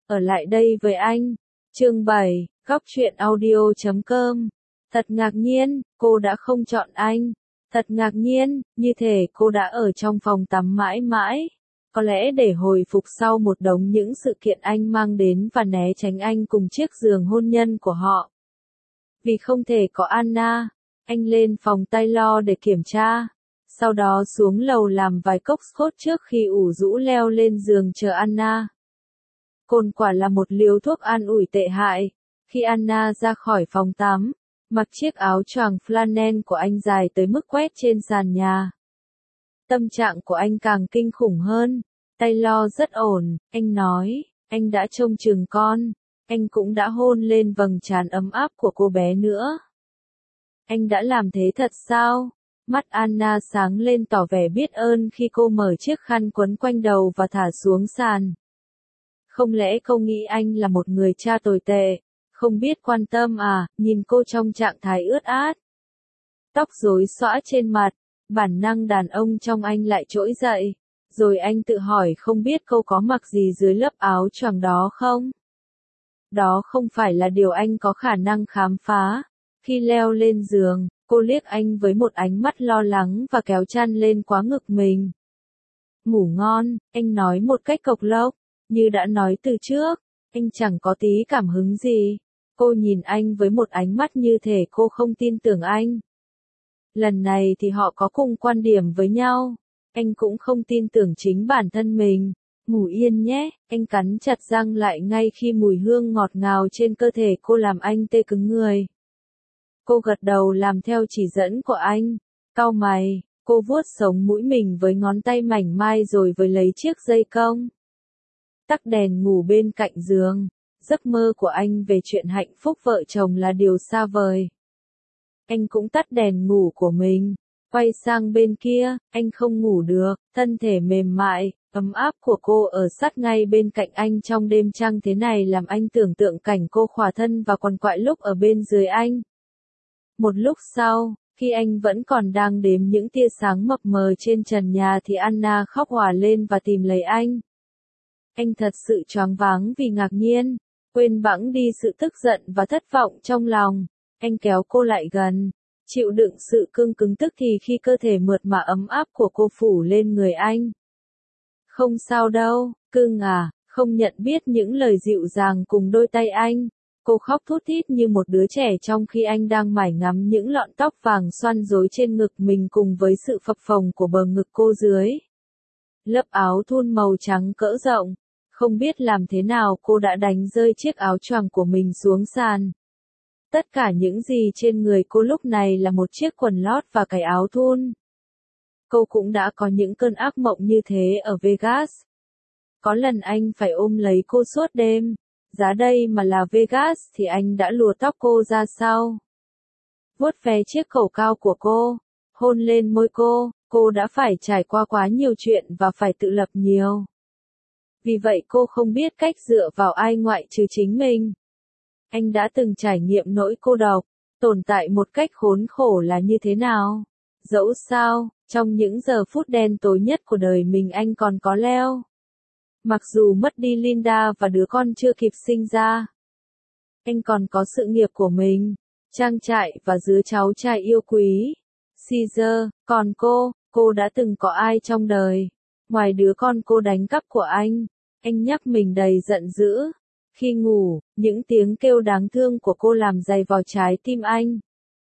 ở lại đây với anh. Chương 7, Góc truyện audio.com. Thật ngạc nhiên, cô đã không chọn anh. Thật ngạc nhiên, như thể cô đã ở trong phòng tắm mãi mãi. Có lẽ để hồi phục sau một đống những sự kiện anh mang đến và né tránh anh cùng chiếc giường hôn nhân của họ. Vì không thể có Anna, anh lên phòng Taylor để kiểm tra. Sau đó xuống lầu làm vài cốc scotch trước khi ủ rũ leo lên giường chờ Anna. Cồn quả là một liều thuốc an ủi tệ hại. Khi Anna ra khỏi phòng tắm, mặc chiếc áo choàng flannel của anh dài tới mức quét trên sàn nhà. Tâm trạng của anh càng kinh khủng hơn. Taylor rất ổn, anh nói, anh đã trông chừng con, anh cũng đã hôn lên vầng trán ấm áp của cô bé nữa. Anh đã làm thế thật sao? Mắt Anna sáng lên tỏ vẻ biết ơn khi cô mở chiếc khăn quấn quanh đầu và thả xuống sàn. Không lẽ cô nghĩ anh là một người cha tồi tệ, không biết quan tâm à? Nhìn cô trong trạng thái ướt át, tóc rối xõa trên mặt, bản năng đàn ông trong anh lại trỗi dậy. Rồi anh tự hỏi không biết cô có mặc gì dưới lớp áo choàng đó không? Đó không phải là điều anh có khả năng khám phá. Khi leo lên giường, cô liếc anh với một ánh mắt lo lắng và kéo chăn lên quá ngực mình. Ngủ ngon, anh nói một cách cộc lốc. Như đã nói từ trước, anh chẳng có tí cảm hứng gì. Cô nhìn anh với một ánh mắt như thể cô không tin tưởng anh. Lần này thì họ có cùng quan điểm với nhau. Anh cũng không tin tưởng chính bản thân mình. Ngủ yên nhé, anh cắn chặt răng lại ngay khi mùi hương ngọt ngào trên cơ thể cô làm anh tê cứng người. Cô gật đầu làm theo chỉ dẫn của anh. Cau mày, cô vuốt sống mũi mình với ngón tay mảnh mai rồi với lấy chiếc dây cong. Tắt đèn ngủ bên cạnh giường. Giấc mơ của anh về chuyện hạnh phúc vợ chồng là điều xa vời. Anh cũng tắt đèn ngủ của mình. Quay sang bên kia, anh không ngủ được, thân thể mềm mại, ấm áp của cô ở sát ngay bên cạnh anh trong đêm trăng thế này làm anh tưởng tượng cảnh cô khỏa thân và quằn quại lúc ở bên dưới anh. Một lúc sau, khi anh vẫn còn đang đếm những tia sáng mập mờ trên trần nhà thì Anna khóc òa lên và tìm lấy anh. Anh thật sự choáng váng vì ngạc nhiên, quên bẵng đi sự tức giận và thất vọng trong lòng. Anh kéo cô lại gần, chịu đựng sự cương cứng tức thì khi cơ thể mượt mà ấm áp của cô phủ lên người anh. Không sao đâu, cưng à, không nhận biết những lời dịu dàng cùng đôi tay anh. Cô khóc thút thít như một đứa trẻ trong khi anh đang mải ngắm những lọn tóc vàng xoăn rối trên ngực mình cùng với sự phập phồng của bờ ngực cô dưới. Lớp áo thun màu trắng cỡ rộng. Không biết làm thế nào cô đã đánh rơi chiếc áo choàng của mình xuống sàn. Tất cả những gì trên người cô lúc này là một chiếc quần lót và cái áo thun. Cô cũng đã có những cơn ác mộng như thế ở Vegas. Có lần anh phải ôm lấy cô suốt đêm. Giá đây mà là Vegas thì anh đã lùa tóc cô ra sau. Vuốt ve chiếc cổ cao của cô, hôn lên môi cô đã phải trải qua quá nhiều chuyện và phải tự lập nhiều. Vì vậy cô không biết cách dựa vào ai ngoại trừ chính mình. Anh đã từng trải nghiệm nỗi cô độc, tồn tại một cách khốn khổ là như thế nào. Dẫu sao, trong những giờ phút đen tối nhất của đời mình anh còn có Leo. Mặc dù mất đi Linda và đứa con chưa kịp sinh ra, anh còn có sự nghiệp của mình, trang trại và đứa cháu trai yêu quý, Caesar. Còn cô đã từng có ai trong đời, ngoài đứa con cô đánh cắp của anh? Anh nhắc mình đầy giận dữ. Khi ngủ, những tiếng kêu đáng thương của cô làm dày vào trái tim anh.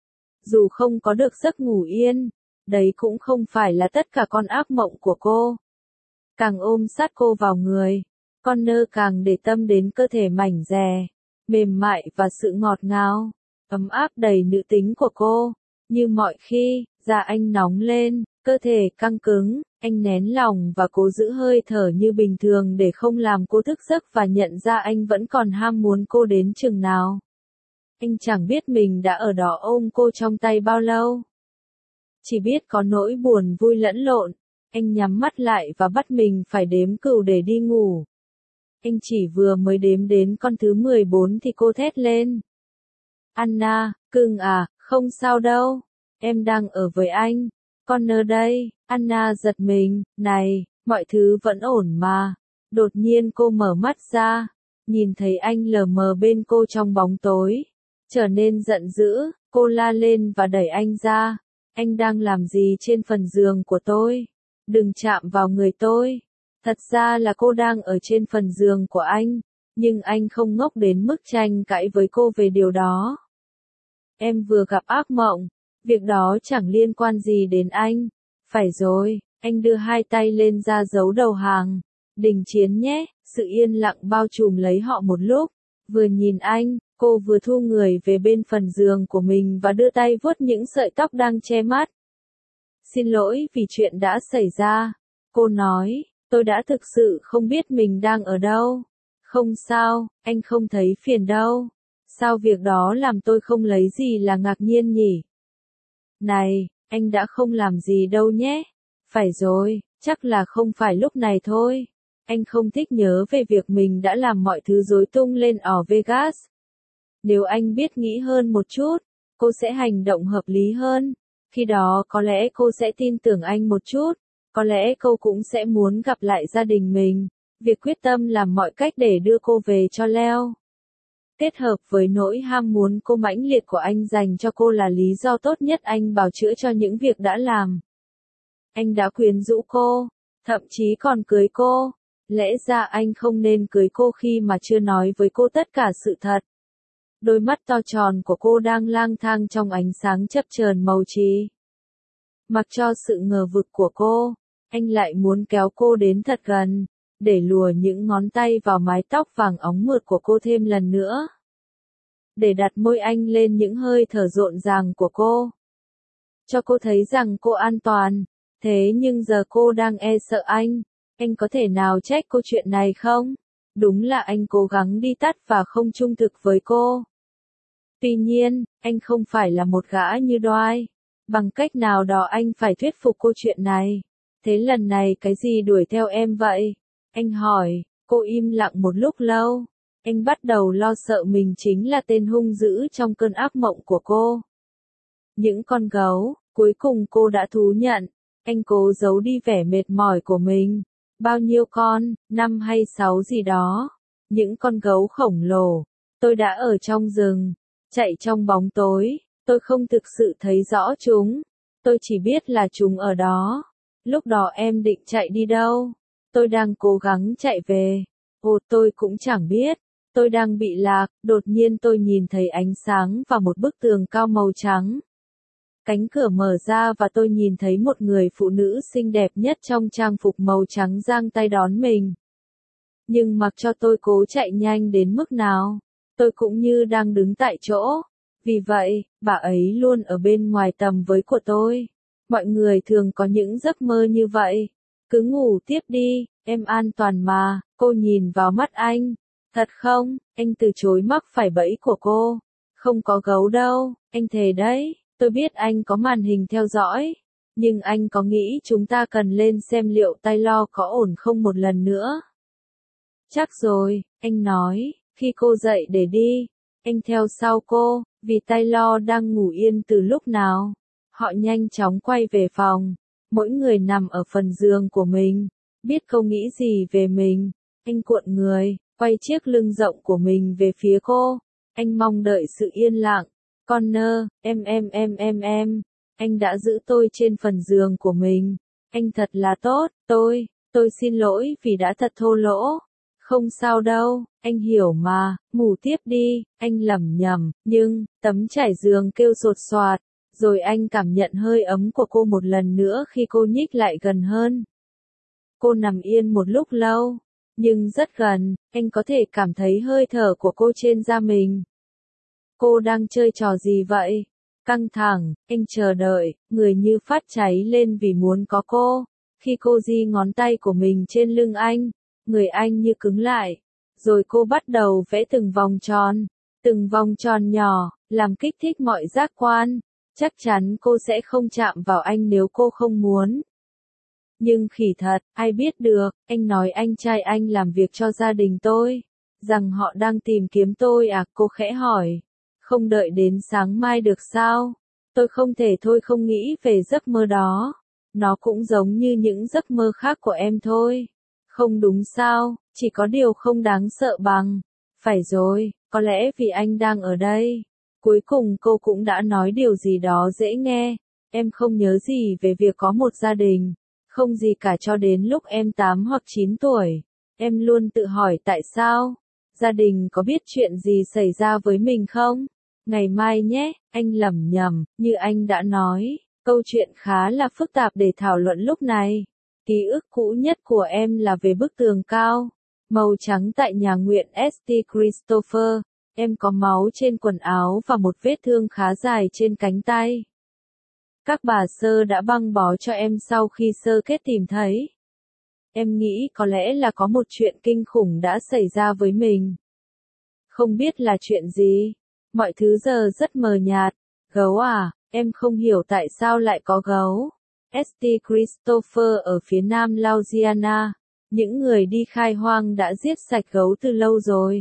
Dù không có được giấc ngủ yên, đấy cũng không phải là tất cả con ác mộng của cô. Càng ôm sát cô vào người, Connor càng để tâm đến cơ thể mảnh dè, mềm mại và sự ngọt ngào, ấm áp đầy nữ tính của cô. Như mọi khi, da anh nóng lên, cơ thể căng cứng, anh nén lòng và cố giữ hơi thở như bình thường để không làm cô thức giấc và nhận ra anh vẫn còn ham muốn cô đến chừng nào. Anh chẳng biết mình đã ở đó ôm cô trong tay bao lâu. Chỉ biết có nỗi buồn vui lẫn lộn. Anh nhắm mắt lại và bắt mình phải đếm cừu để đi ngủ. Anh chỉ vừa mới đếm đến con thứ 14 thì cô thét lên. Anna, cưng à, không sao đâu. Em đang ở với anh. Connor đây. Anna giật mình. Này, mọi thứ vẫn ổn mà. Đột nhiên cô mở mắt ra. nhìn thấy anh lờ mờ bên cô trong bóng tối. Trở nên giận dữ, cô la lên và đẩy anh ra. Anh đang làm gì trên phần giường của tôi? Đừng chạm vào người tôi. Thật ra là cô đang ở trên phần giường của anh, nhưng anh không ngốc đến mức tranh cãi với cô về điều đó. Em vừa gặp ác mộng, việc đó chẳng liên quan gì đến anh. Phải rồi, anh đưa hai tay lên ra dấu đầu hàng. Đình chiến nhé, sự yên lặng bao trùm lấy họ một lúc. Vừa nhìn anh, cô vừa thu người về bên phần giường của mình và đưa tay vuốt những sợi tóc đang che mắt. Xin lỗi vì chuyện đã xảy ra. Cô nói, tôi đã thực sự không biết mình đang ở đâu. Không sao, anh không thấy phiền đâu. Sao việc đó làm tôi không lấy gì là ngạc nhiên nhỉ? Này, anh đã không làm gì đâu nhé. Phải rồi, chắc là không phải lúc này thôi. Anh không thích nhớ về việc mình đã làm mọi thứ rối tung lên ở Vegas. Nếu anh biết nghĩ hơn một chút, cô sẽ hành động hợp lý hơn. Khi đó có lẽ cô sẽ tin tưởng anh một chút. Có lẽ cô cũng sẽ muốn gặp lại gia đình mình. Việc quyết tâm làm mọi cách để đưa cô về cho Leo, kết hợp với nỗi ham muốn cô mãnh liệt của anh dành cho cô là lý do tốt nhất anh bào chữa cho những việc đã làm. Anh đã quyến rũ cô, thậm chí còn cưới cô. Lẽ ra anh không nên cưới cô khi mà chưa nói với cô tất cả sự thật. Đôi mắt to tròn của cô đang lang thang trong ánh sáng chập chờn màu trì. Mặc cho sự ngờ vực của cô, anh lại muốn kéo cô đến thật gần, để lùa những ngón tay vào mái tóc vàng óng mượt của cô thêm lần nữa. Để đặt môi anh lên những hơi thở rộn ràng của cô. Cho cô thấy rằng cô an toàn. Thế nhưng giờ cô đang e sợ anh có thể nào trách cô chuyện này không? Đúng là anh cố gắng đi tắt và không trung thực với cô. Tuy nhiên, anh không phải là một gã như Dwight. Bằng cách nào đó anh phải thuyết phục cô chuyện này. Thế lần này cái gì đuổi theo em vậy? Anh hỏi, cô im lặng một lúc lâu. Anh bắt đầu lo sợ mình chính là tên hung dữ trong cơn ác mộng của cô. Những con gấu, cuối cùng cô đã thú nhận. Anh cố giấu đi vẻ mệt mỏi của mình. Bao nhiêu con, 5 hay 6 gì đó. Những con gấu khổng lồ. Tôi đã ở trong rừng, chạy trong bóng tối. Tôi không thực sự thấy rõ chúng. Tôi chỉ biết là chúng ở đó. Lúc đó em định chạy đi đâu? Tôi đang cố gắng chạy về. Ồ, tôi cũng chẳng biết. Tôi đang bị lạc, đột nhiên tôi nhìn thấy ánh sáng và một bức tường cao màu trắng. Cánh cửa mở ra và tôi nhìn thấy một người phụ nữ xinh đẹp nhất trong trang phục màu trắng giang tay đón mình. Nhưng mặc cho tôi cố chạy nhanh đến mức nào, tôi cũng như đang đứng tại chỗ. Vì vậy, bà ấy luôn ở bên ngoài tầm với của tôi. Mọi người thường có những giấc mơ như vậy. Cứ ngủ tiếp đi, em an toàn mà. Cô nhìn vào mắt anh. Thật không? Anh từ chối mắc phải bẫy của cô. Không có gấu đâu, anh thề đấy. Tôi biết anh có màn hình theo dõi. Nhưng anh có nghĩ chúng ta cần lên xem liệu Taylor có ổn không một lần nữa? Chắc rồi, anh nói, khi cô dậy để đi. Anh theo sau cô, vì Taylor đang ngủ yên từ lúc nào. Họ nhanh chóng quay về phòng. Mỗi người nằm ở phần giường của mình. Biết câu nghĩ gì về mình. Anh cuộn người, quay chiếc lưng rộng của mình về phía cô. Anh mong đợi sự yên lặng. Connor, em. Anh đã giữ tôi trên phần giường của mình. Anh thật là tốt, tôi xin lỗi vì đã thật thô lỗ. Không sao đâu, anh hiểu mà, ngủ tiếp đi, anh lẩm nhẩm, nhưng, tấm trải giường kêu sột soạt. Rồi anh cảm nhận hơi ấm của cô một lần nữa khi cô nhích lại gần hơn. Cô nằm yên một lúc lâu, nhưng rất gần, anh có thể cảm thấy hơi thở của cô trên da mình. Cô đang chơi trò gì vậy? Căng thẳng, anh chờ đợi, người như phát cháy lên vì muốn có cô. Khi cô di ngón tay của mình trên lưng anh, người anh như cứng lại. Rồi cô bắt đầu vẽ từng vòng tròn nhỏ, làm kích thích mọi giác quan. Chắc chắn cô sẽ không chạm vào anh nếu cô không muốn. Nhưng khỉ thật, ai biết được, anh nói anh trai anh làm việc cho gia đình tôi. Rằng họ đang tìm kiếm tôi à, cô khẽ hỏi. Không đợi đến sáng mai được sao? Tôi không thể thôi không nghĩ về giấc mơ đó. Nó cũng giống như những giấc mơ khác của em thôi. Không đúng sao, chỉ có điều không đáng sợ bằng. Phải rồi, có lẽ vì anh đang ở đây. Cuối cùng cô cũng đã nói điều gì đó dễ nghe. Em không nhớ gì về việc có một gia đình. Không gì cả cho đến lúc em 8 hoặc 9 tuổi. Em luôn tự hỏi tại sao. Gia đình có biết chuyện gì xảy ra với mình không? Ngày mai nhé, anh lẩm nhẩm, như anh đã nói. Câu chuyện khá là phức tạp để thảo luận lúc này. Ký ức cũ nhất của em là về bức tường cao, màu trắng tại nhà nguyện St. Christopher. Em có máu trên quần áo và một vết thương khá dài trên cánh tay. Các bà Sơ đã băng bó cho em sau khi Sơ Kết tìm thấy. Em nghĩ có lẽ là có một chuyện kinh khủng đã xảy ra với mình. Không biết là chuyện gì. Mọi thứ giờ rất mờ nhạt. Gấu à, em không hiểu tại sao lại có gấu. St. Christopher ở phía nam Louisiana. Những người đi khai hoang đã giết sạch gấu từ lâu rồi.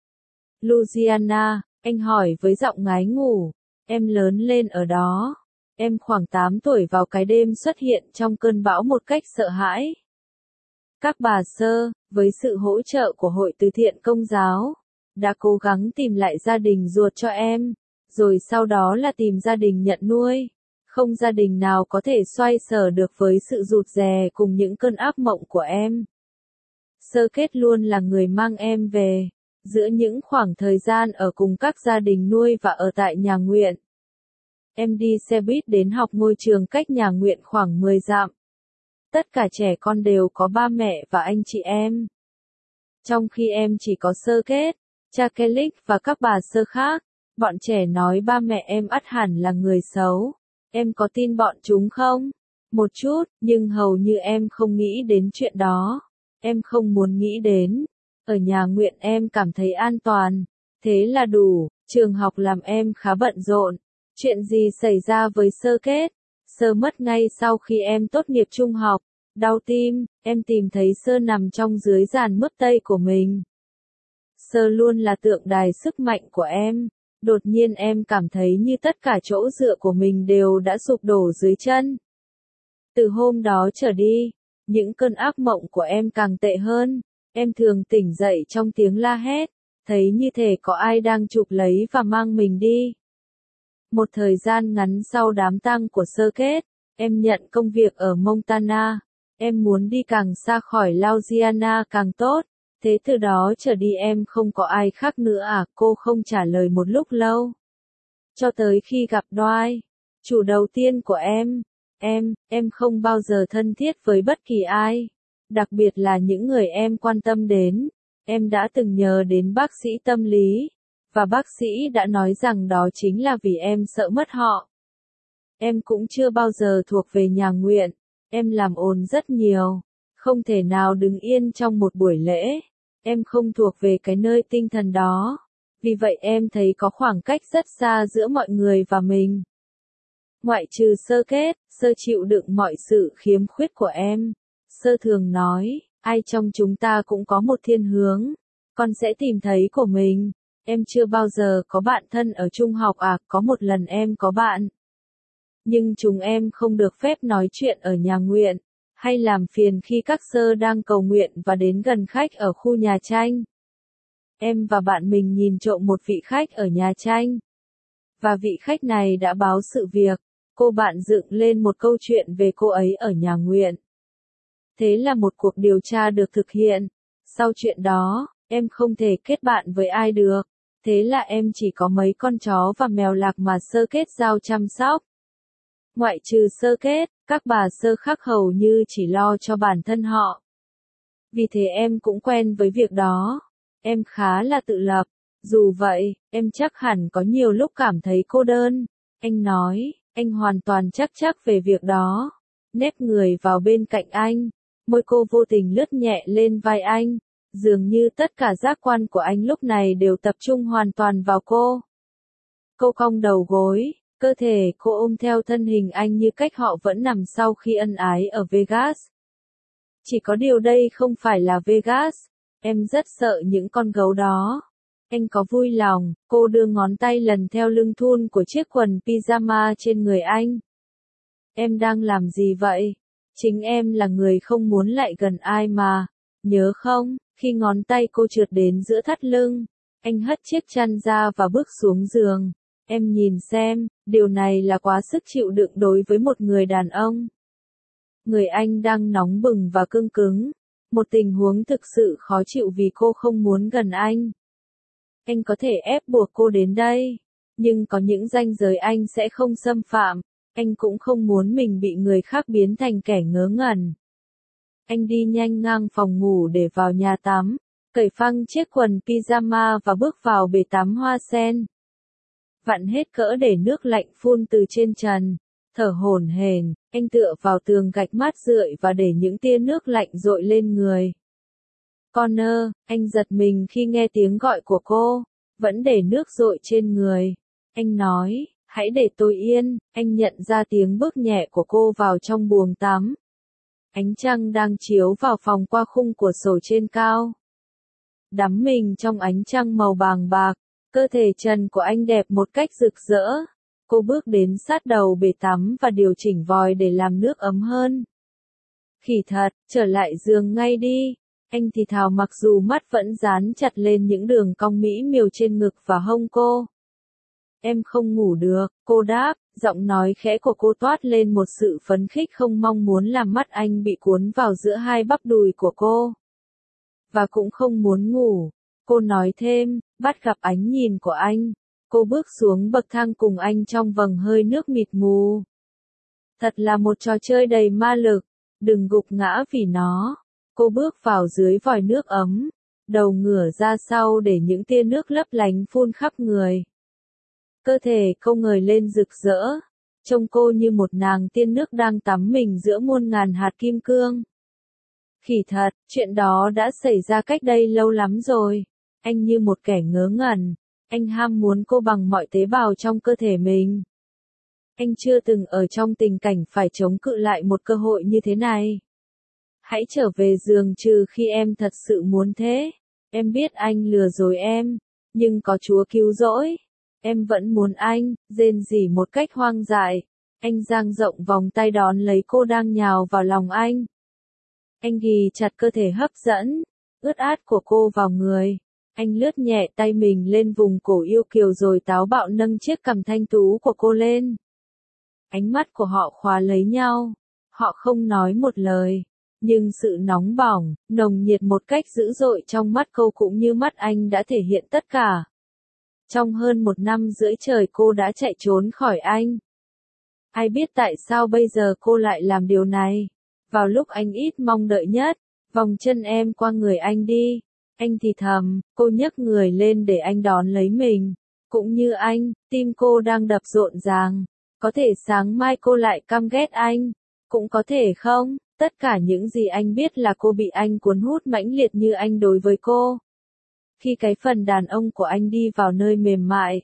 Louisiana, anh hỏi với giọng ngái ngủ. Em lớn lên ở đó. Em khoảng 8 tuổi vào cái đêm xuất hiện trong cơn bão một cách sợ hãi. Các bà Sơ, với sự hỗ trợ của Hội Từ Thiện Công giáo, đã cố gắng tìm lại gia đình ruột cho em, rồi sau đó là tìm gia đình nhận nuôi. Không gia đình nào có thể xoay sở được với sự rụt rè cùng những cơn ác mộng của em. Sơ Kết luôn là người mang em về, giữa những khoảng thời gian ở cùng các gia đình nuôi và ở tại nhà nguyện. Em đi xe buýt đến học ngôi trường cách nhà nguyện khoảng 10 dặm. Tất cả trẻ con đều có ba mẹ và anh chị em. Trong khi em chỉ có Sơ Kết, cha Kelly và các bà Sơ khác, bọn trẻ nói ba mẹ em ắt hẳn là người xấu. Em có tin bọn chúng không? Một chút, nhưng hầu như em không nghĩ đến chuyện đó. Em không muốn nghĩ đến. Ở nhà nguyện em cảm thấy an toàn. Thế là đủ, trường học làm em khá bận rộn. Chuyện gì xảy ra với Sơ Kết? Sơ mất ngay sau khi em tốt nghiệp trung học. Đau tim, em tìm thấy Sơ nằm trong dưới giàn mướp tây của mình. Sơ luôn là tượng đài sức mạnh của em. Đột nhiên em cảm thấy như tất cả chỗ dựa của mình đều đã sụp đổ dưới chân. Từ hôm đó trở đi, những cơn ác mộng của em càng tệ hơn. Em thường tỉnh dậy trong tiếng la hét, thấy như thể có ai đang chụp lấy và mang mình đi. Một thời gian ngắn sau đám tang của Sơ Kết, em nhận công việc ở Montana. Em muốn đi càng xa khỏi Louisiana càng tốt. Thế từ đó trở đi em không có ai khác nữa à? Cô không trả lời một lúc lâu. Cho tới khi gặp Dwight, chủ đầu tiên của em. Em không bao giờ thân thiết với bất kỳ ai. Đặc biệt là những người em quan tâm đến. Em đã từng nhờ đến bác sĩ tâm lý. Và bác sĩ đã nói rằng đó chính là vì em sợ mất họ. Em cũng chưa bao giờ thuộc về nhà nguyện. Em làm ồn rất nhiều. Không thể nào đứng yên trong một buổi lễ. Em không thuộc về cái nơi tinh thần đó. Vì vậy em thấy có khoảng cách rất xa giữa mọi người và mình. Ngoại trừ Sơ Kết, Sơ chịu đựng mọi sự khiếm khuyết của em. Sơ thường nói, ai trong chúng ta cũng có một thiên hướng. Con sẽ tìm thấy của mình. Em chưa bao giờ có bạn thân ở trung học à? Có một lần em có bạn. Nhưng chúng em không được phép nói chuyện ở nhà nguyện, hay làm phiền khi các Sơ đang cầu nguyện và đến gần khách ở khu nhà tranh. Em và bạn mình nhìn trộm một vị khách ở nhà tranh. Và vị khách này đã báo sự việc. Cô bạn dựng lên một câu chuyện về cô ấy ở nhà nguyện. Thế là một cuộc điều tra được thực hiện. Sau chuyện đó, em không thể kết bạn với ai được. Thế là em chỉ có mấy con chó và mèo lạc mà Sơ Kết giao chăm sóc. Ngoại trừ Sơ Kết, các bà Sơ khác hầu như chỉ lo cho bản thân họ. Vì thế em cũng quen với việc đó. Em khá là tự lập. Dù vậy, em chắc hẳn có nhiều lúc cảm thấy cô đơn. Anh nói, anh hoàn toàn chắc về việc đó. Nép người vào bên cạnh anh. Môi cô vô tình lướt nhẹ lên vai anh. Dường như tất cả giác quan của anh lúc này đều tập trung hoàn toàn vào cô. Cô cong đầu gối. Cơ thể cô ôm theo thân hình anh như cách họ vẫn nằm sau khi ân ái ở Vegas. Chỉ có điều đây không phải là Vegas. Em rất sợ những con gấu đó. Anh có vui lòng, cô đưa ngón tay lần theo lưng thun của chiếc quần pyjama trên người anh. Em đang làm gì vậy? Chính em là người không muốn lại gần ai mà. Nhớ không, khi ngón tay cô trượt đến giữa thắt lưng, Anh hất chiếc chăn ra và bước xuống giường. Em nhìn xem, điều này là quá sức chịu đựng đối với một người đàn ông. Người anh đang nóng bừng và cương cứng. Một tình huống thực sự khó chịu vì cô không muốn gần anh. Anh có thể ép buộc cô đến đây. Nhưng có những ranh giới anh sẽ không xâm phạm. Anh cũng không muốn mình bị người khác biến thành kẻ ngớ ngẩn. Anh đi nhanh ngang phòng ngủ để vào nhà tắm, cởi phăng chiếc quần pyjama và bước vào bể tắm hoa sen. Vặn hết cỡ để nước lạnh phun từ trên trần. Thở hổn hển, anh tựa vào tường gạch mát rượi và để những tia nước lạnh dội lên người. Connor, anh giật mình khi nghe tiếng gọi của cô, vẫn để nước dội trên người. Anh nói, hãy để tôi yên. Anh nhận ra tiếng bước nhẹ của cô vào trong buồng tắm. Ánh trăng đang chiếu vào phòng qua khung cửa sổ trên cao. Đắm mình trong ánh trăng màu vàng bạc, cơ thể trần của anh đẹp một cách rực rỡ. Cô bước đến sát đầu bể tắm và điều chỉnh vòi để làm nước ấm hơn. Khỉ thật, trở lại giường ngay đi. Anh thì thào mặc dù mắt vẫn dán chặt lên những đường cong mỹ miều trên ngực và hông cô. Em không ngủ được, cô đáp, giọng nói khẽ của cô toát lên một sự phấn khích không mong muốn làm mắt anh bị cuốn vào giữa hai bắp đùi của cô. Và cũng không muốn ngủ, cô nói thêm, bắt gặp ánh nhìn của anh. Cô bước xuống bậc thang cùng anh trong vầng hơi nước mịt mù. Thật là một trò chơi đầy ma lực, đừng gục ngã vì nó. Cô bước vào dưới vòi nước ấm, đầu ngửa ra sau để những tia nước lấp lánh phun khắp người. Cơ thể cô ngời lên rực rỡ, trông cô như một nàng tiên nước đang tắm mình giữa muôn ngàn hạt kim cương. Khỉ thật, chuyện đó đã xảy ra cách đây lâu lắm rồi. Anh như một kẻ ngớ ngẩn, anh ham muốn cô bằng mọi tế bào trong cơ thể mình. Anh chưa từng ở trong tình cảnh phải chống cự lại một cơ hội như thế này. Hãy trở về giường trừ khi em thật sự muốn thế. Em biết anh lừa dối em, nhưng có Chúa cứu rỗi. Em vẫn muốn anh, rên rỉ một cách hoang dại. Anh dang rộng vòng tay đón lấy cô đang nhào vào lòng anh. Anh ghì chặt cơ thể hấp dẫn, ướt át của cô vào người. Anh lướt nhẹ tay mình lên vùng cổ yêu kiều rồi táo bạo nâng chiếc cằm thanh tú của cô lên. Ánh mắt của họ khóa lấy nhau. Họ không nói một lời. Nhưng sự nóng bỏng, nồng nhiệt một cách dữ dội trong mắt cô cũng như mắt anh đã thể hiện tất cả. Trong hơn 1 năm rưỡi trời cô đã chạy trốn khỏi anh. Ai biết tại sao bây giờ cô lại làm điều này. Vào lúc anh ít mong đợi nhất, vòng chân em qua người anh đi. Anh thì thầm, cô nhấc người lên để anh đón lấy mình. Cũng như anh, tim cô đang đập rộn ràng. Có thể sáng mai cô lại căm ghét anh. Cũng có thể không, tất cả những gì anh biết là cô bị anh cuốn hút mãnh liệt như anh đối với cô. Khi cái phần đàn ông của anh đi vào nơi mềm mại,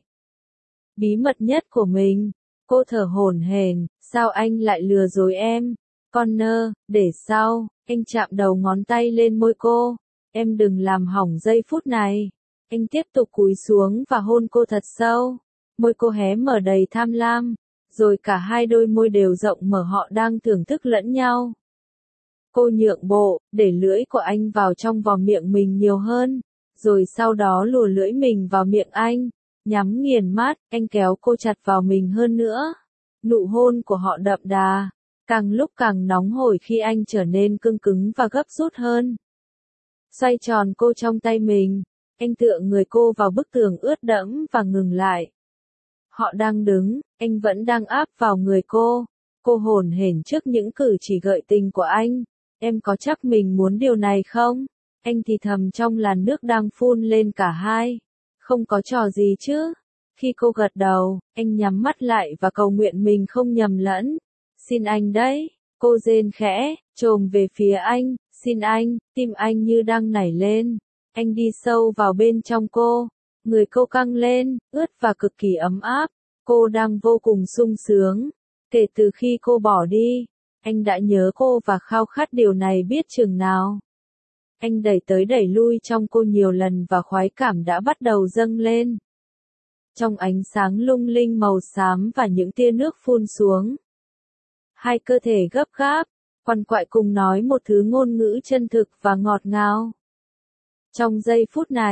bí mật nhất của mình, cô thở hổn hển, sao anh lại lừa dối em? Connor, để sau, anh chạm đầu ngón tay lên môi cô, em đừng làm hỏng giây phút này. Anh tiếp tục cúi xuống và hôn cô thật sâu, môi cô hé mở đầy tham lam, rồi cả hai đôi môi đều rộng mở, họ đang thưởng thức lẫn nhau. Cô nhượng bộ, để lưỡi của anh vào trong vòng miệng mình nhiều hơn, rồi sau đó lùa lưỡi mình vào miệng anh, nhắm nghiền mắt, anh kéo cô chặt vào mình hơn nữa. Nụ hôn của họ đậm đà, càng lúc càng nóng hổi khi anh trở nên cương cứng và gấp rút hơn. Xoay tròn cô trong tay mình, anh tựa người cô vào bức tường ướt đẫm và ngừng lại. Họ đang đứng, anh vẫn đang áp vào người cô. Cô hổn hển trước những cử chỉ gợi tình của anh. Em có chắc mình muốn điều này không? Anh thì thầm trong làn nước đang phun lên cả hai. Không có trò gì chứ? Khi cô gật đầu, anh nhắm mắt lại và cầu nguyện mình không nhầm lẫn. Xin anh đấy, cô rên khẽ, chồm về phía anh, xin anh, tim anh như đang nảy lên. Anh đi sâu vào bên trong cô, người cô căng lên, ướt và cực kỳ ấm áp. Cô đang vô cùng sung sướng. Kể từ khi cô bỏ đi, anh đã nhớ cô và khao khát điều này biết chừng nào. Anh đẩy tới đẩy lui trong cô nhiều lần và khoái cảm đã bắt đầu dâng lên. Trong ánh sáng lung linh màu xám và những tia nước phun xuống. Hai cơ thể gấp gáp, quằn quại cùng nói một thứ ngôn ngữ chân thực và ngọt ngào. Trong giây phút này,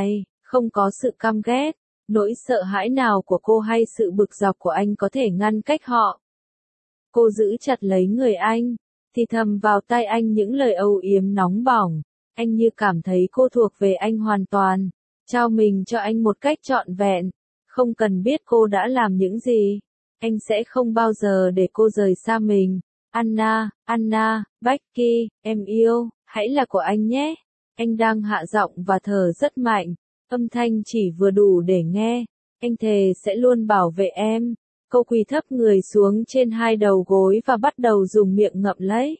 Không có sự căm ghét, nỗi sợ hãi nào của cô hay sự bực dọc của anh có thể ngăn cách họ. Cô giữ chặt lấy người anh, thì thầm vào tai anh những lời âu yếm nóng bỏng. Anh như cảm thấy cô thuộc về anh hoàn toàn, trao mình cho anh một cách trọn vẹn. Không cần biết cô đã làm những gì, anh sẽ không bao giờ để cô rời xa mình. Anna, Anna, Becky, em yêu, hãy là của anh nhé. Anh đang hạ giọng và thở rất mạnh, âm thanh chỉ vừa đủ để nghe. Anh thề sẽ luôn bảo vệ em. Cô quỳ thấp người xuống trên hai đầu gối và bắt đầu dùng miệng ngậm lấy.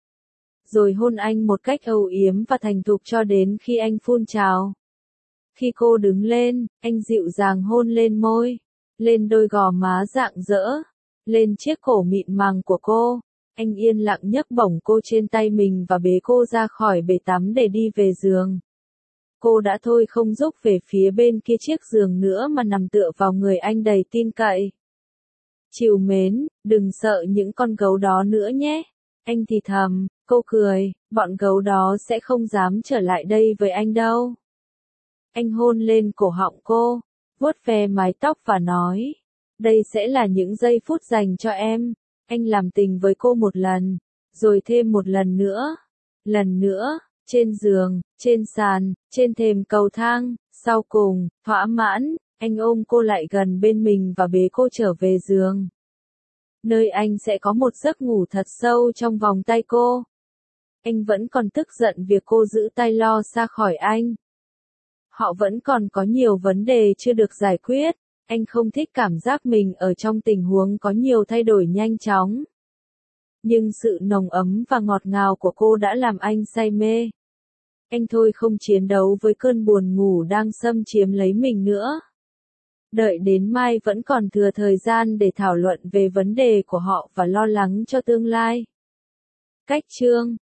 Rồi hôn anh một cách âu yếm và thành thục cho đến khi anh phun trào. Khi cô đứng lên, anh dịu dàng hôn lên môi, lên đôi gò má rạng rỡ, lên chiếc cổ mịn màng của cô. Anh yên lặng nhấc bổng cô trên tay mình và bế cô ra khỏi bể tắm để đi về giường. Cô đã thôi không rúc về phía bên kia chiếc giường nữa mà nằm tựa vào người anh đầy tin cậy. Trìu mến, đừng sợ những con gấu đó nữa nhé. Anh thì thầm, cô cười, bọn gấu đó sẽ không dám trở lại đây với anh đâu. Anh hôn lên cổ họng cô, vuốt ve mái tóc và nói, đây sẽ là những giây phút dành cho em. Anh làm tình với cô một lần, rồi thêm một lần nữa, trên giường, trên sàn, trên thềm cầu thang. Sau cùng, thỏa mãn, anh ôm cô lại gần bên mình và bế cô trở về giường, nơi anh sẽ có một giấc ngủ thật sâu trong vòng tay cô. Anh vẫn còn tức giận việc cô giữ tay lo xa khỏi anh. Họ vẫn còn có nhiều vấn đề chưa được giải quyết. Anh không thích cảm giác mình ở trong tình huống có nhiều thay đổi nhanh chóng. Nhưng sự nồng ấm và ngọt ngào của cô đã làm anh say mê. Anh thôi không chiến đấu với cơn buồn ngủ đang xâm chiếm lấy mình nữa. Đợi đến mai vẫn còn thừa thời gian để thảo luận về vấn đề của họ và lo lắng cho tương lai. Cách chương